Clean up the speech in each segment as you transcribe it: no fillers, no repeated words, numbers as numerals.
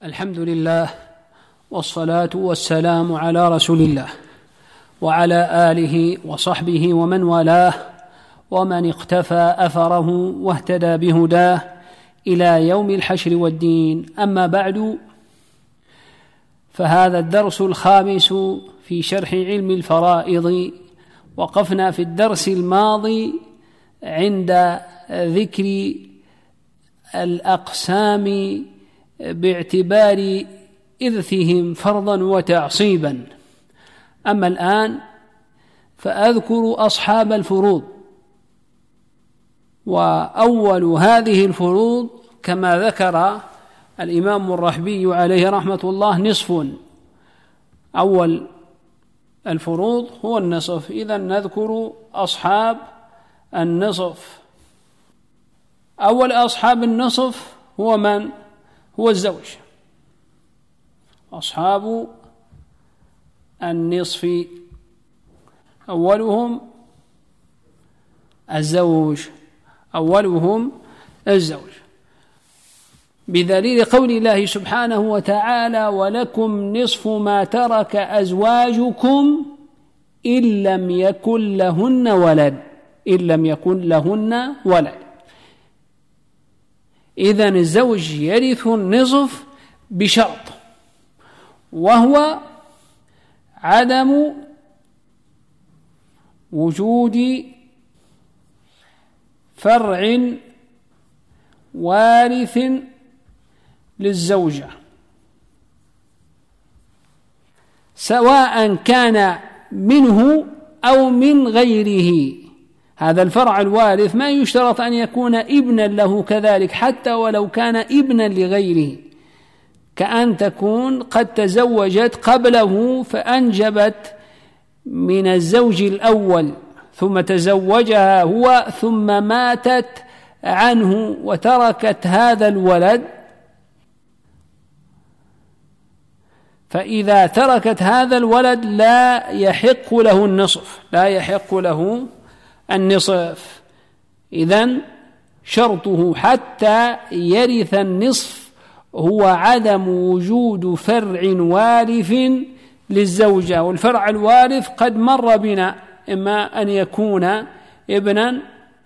الحمد لله والصلاة والسلام على رسول الله وعلى آله وصحبه ومن والاه ومن اقتفى أثره واهتدى بهداه إلى يوم الحشر والدين. أما بعد، فهذا الدرس الخامس في شرح علم الفرائض. وقفنا في الدرس الماضي عند ذكر الأقسام باعتبار إرثهم فرضا وتعصيبا. أما الآن فأذكر أصحاب الفروض، وأول هذه الفروض كما ذكر الإمام الرحبي عليه رحمة الله نصف. أول الفروض هو النصف. إذن نذكر أصحاب النصف. أول أصحاب النصف هو من؟ هو الزوج. أصحاب النصف أولهم الزوج، بدليل قول الله سبحانه وتعالى: ولكم نصف ما ترك أزواجكم إن لم يكن لهن ولد. إذن الزوج يرث النصف بشرط، وهو عدم وجود فرع وارث للزوجة، سواء كان منه أو من غيره. هذا الفرع الوارث ما يشترط أن يكون ابنا له كذلك، حتى ولو كان ابنا لغيره، كأن تكون قد تزوجت قبله فأنجبت من الزوج الأول ثم تزوجها هو ثم ماتت عنه وتركت هذا الولد، فإذا تركت هذا الولد لا يحق له النصف. إذن شرطه حتى يرث النصف هو عدم وجود فرع وارث للزوجة. والفرع الوارث قد مر بنا، إما أن يكون ابنا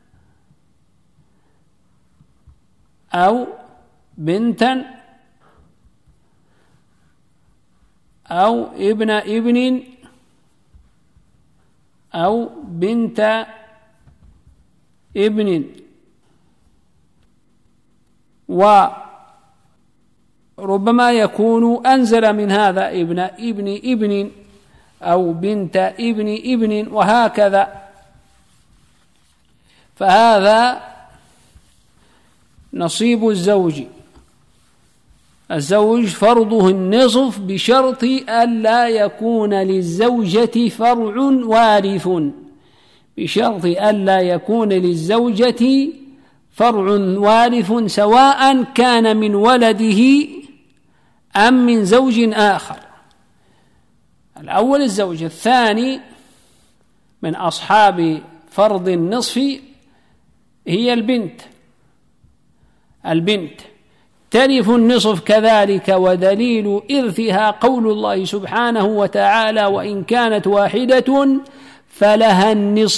أو بنتا أو ابن ابن أو بنت ابن، وربما يكون أنزل من هذا ابن ابن ابن أو بنت ابن ابن، وهكذا. فهذا نصيب الزوج فرضه النصف بشرط ألا يكون للزوجة فرع وارث، سواء كان من ولده أم من زوج آخر. الأول الزوج. الثاني من أصحاب فرض النصف هي البنت ترث النصف كذلك، ودليل إرثها قول الله سبحانه وتعالى: وإن كانت واحدة فلها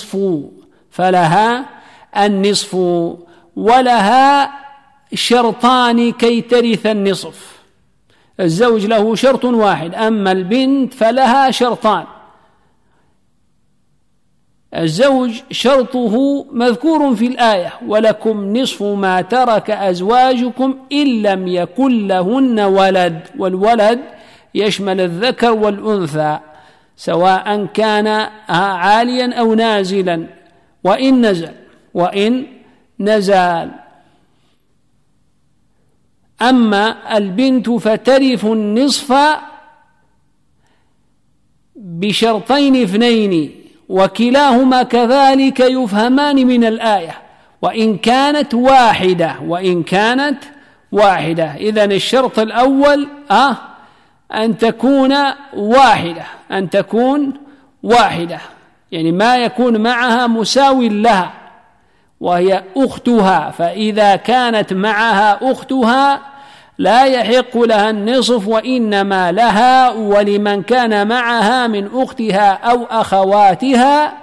النصف ولها شرطان كي ترث النصف. الزوج له شرط واحد، أما البنت فلها شرطان. الزوج شرطه مذكور في الآية: ولكم نصف ما ترك أزواجكم إن لم يكن لهن ولد. والولد يشمل الذكر والأنثى سواء كان عاليا أو نازلا، وإن نزل. أما البنت فترث النصف بشرطين اثنين، وكلاهما كذلك يفهمان من الآية: وإن كانت واحدة. إذن الشرط الأول أن تكون واحدة، يعني ما يكون معها مساو لها، وهي أختها. فإذا كانت معها أختها لا يحق لها النصف، وإنما لها ولمن كان معها من أختها أو أخواتها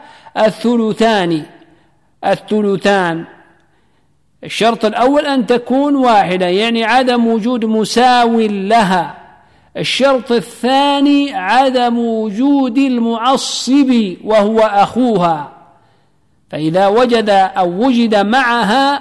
الثلثان. الشرط الأول أن تكون واحدة، يعني عدم وجود مساو لها. الشرط الثاني عدم وجود المعصب وهو أخوها، فإذا وجد أو وجد معها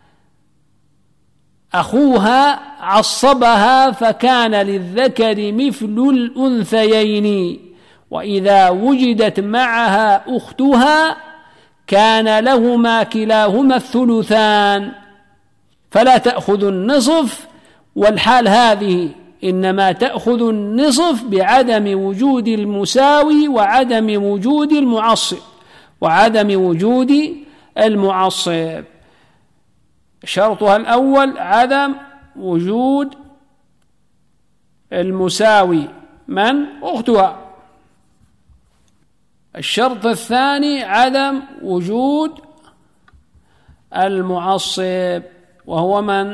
أخوها عصبها فكان للذكر مثل الأنثيين، وإذا وجدت معها أختها كان لهما كلاهما الثلثان، فلا تأخذ النصف. والحال هذه إنما تأخذ النصف بعدم وجود المساوي وعدم وجود المعصب. شرطها الأول عدم وجود المساوي من أختها. الشرط الثاني عدم وجود المعصب وهو من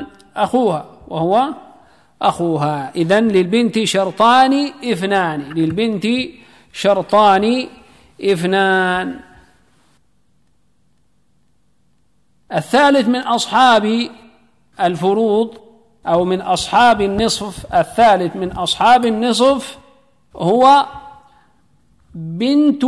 أخوها. إذن للبنت شرطان اثنان. الثالث من أصحاب الفروض أو من أصحاب النصف، الثالث من أصحاب النصف هو بنت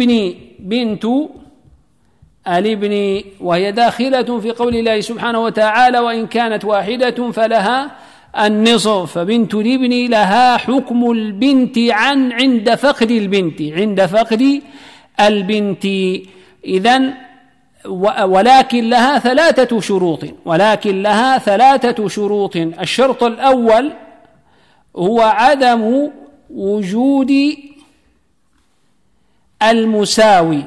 الابن، وهي داخلة في قول الله سبحانه وتعالى: وإن كانت واحدة فلها النصف. فبنت الابن لها حكم البنت عند فقد البنت. إذن ولكن لها ثلاثة شروط. الشرط الأول هو عدم وجود المساوي،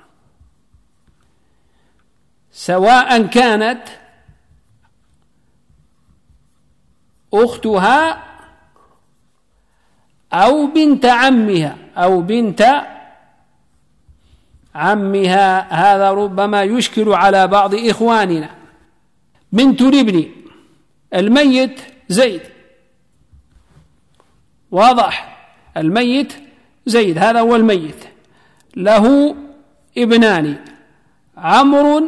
سواء كانت أختها أو بنت عمها. هذا ربما يشكل على بعض إخواننا. بنت الابن، الميت زيد، واضح، الميت زيد، هذا هو الميت، له ابنان عمرو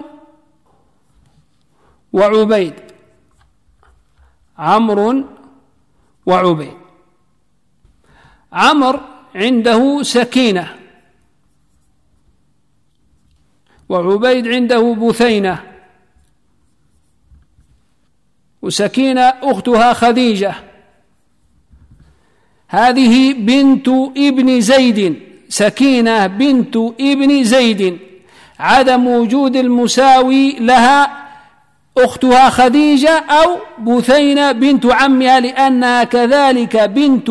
وعبيد. عمرو عنده سكينة، وعبيد عنده بثينة، وسكينة أختها خديجة. هذه بنت ابن زيد، سكينة بنت ابن زيد، عدم وجود المساوي لها أختها خديجة أو بثينة بنت عمها، لأنها كذلك بنت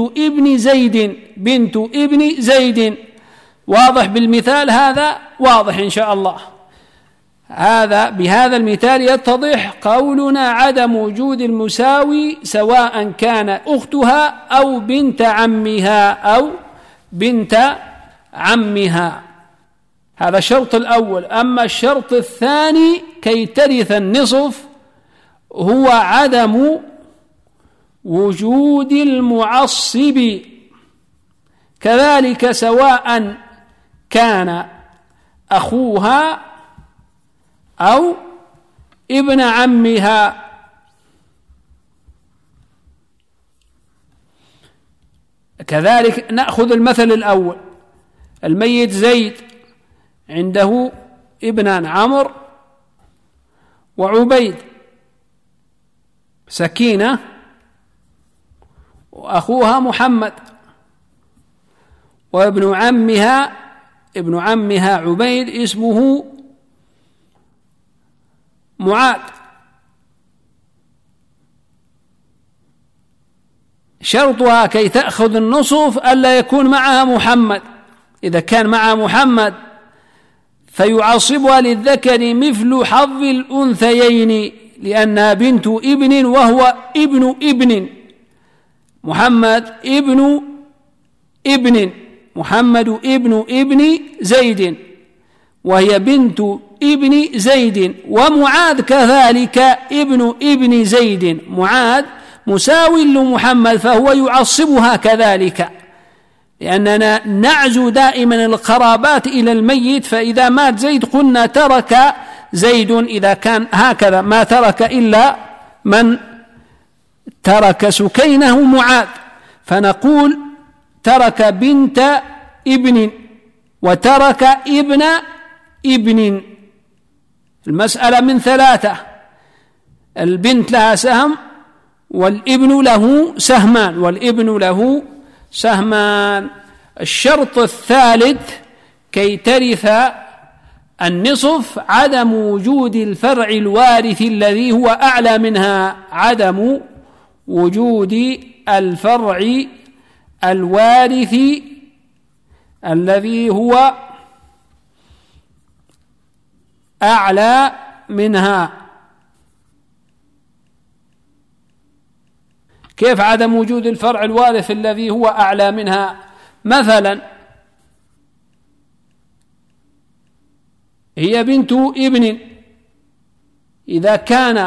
ابن زيد. واضح بالمثال هذا؟ واضح إن شاء الله. بهذا المثال يتضح قولنا عدم وجود المساوي، سواء كان أختها أو بنت عمها. هذا الشرط الأول. أما الشرط الثاني كي ترث النصف هو عدم وجود المعصب، كذلك سواء كان أخوها أو ابن عمها. كذلك نأخذ المثل الأول: الميت زيد عنده ابنان عمرو وعبيد، سكينة وأخوها محمد، وابن عمها عبيد اسمه معاذ. شرطها كي تأخذ النصف ألا يكون معها محمد. إذا كان معها محمد فيعصبها للذكر مثل حظ الأنثيين، لأنها بنت ابن وهو ابن ابن. محمد ابن زيد، وهي بنت ابن زيد، ومعاذ كذلك ابن زيد. مساو لمحمد فهو يعصبها كذلك، لأننا نعزو دائما القرابات إلى الميت، فإذا مات زيد قلنا ترك زيد، إذا كان هكذا ما ترك إلا من ترك سكينة معاذ، فنقول ترك بنت ابن وترك ابن ابن. المسألة من ثلاثة: البنت لها سهم، والابن له سهمان، والابن له سهمان. الشرط الثالث كي ترث النصف عدم وجود الفرع الوارث الذي هو أعلى منها، عدم وجود الفرع الوارث الذي هو أعلى منها. كيف عدم وجود الفرع الوارث الذي هو أعلى منها؟ مثلا هي بنت ابن، إذا كان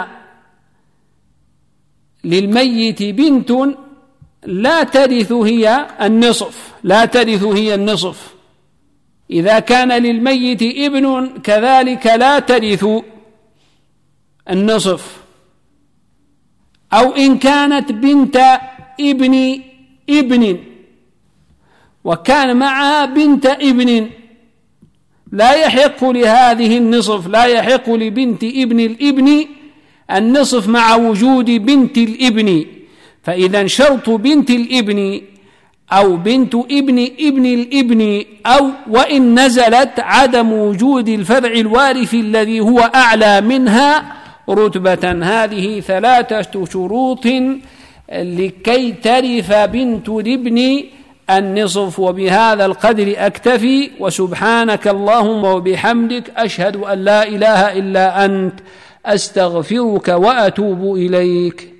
للميت بنت لا ترث هي النصف، لا ترث هي النصف. إذا كان للميت ابن كذلك لا ترث النصف. أو إن كانت بنت ابن ابن وكان معها بنت ابن، لا يحق لهذه النصف، لا يحق لبنت ابن الابن النصف مع وجود بنت الابن. فإذا شرط بنت الابن أو بنت ابن ابن الابن أو وإن نزلت عدم وجود الفرع الوارث الذي هو أعلى منها رتبة. هذه ثلاثة شروط لكي ترث بنت الابن النصف. وبهذا القدر أكتفي، وسبحانك اللهم وبحمدك أشهد أن لا إله إلا أنت أستغفرك وأتوب إليك.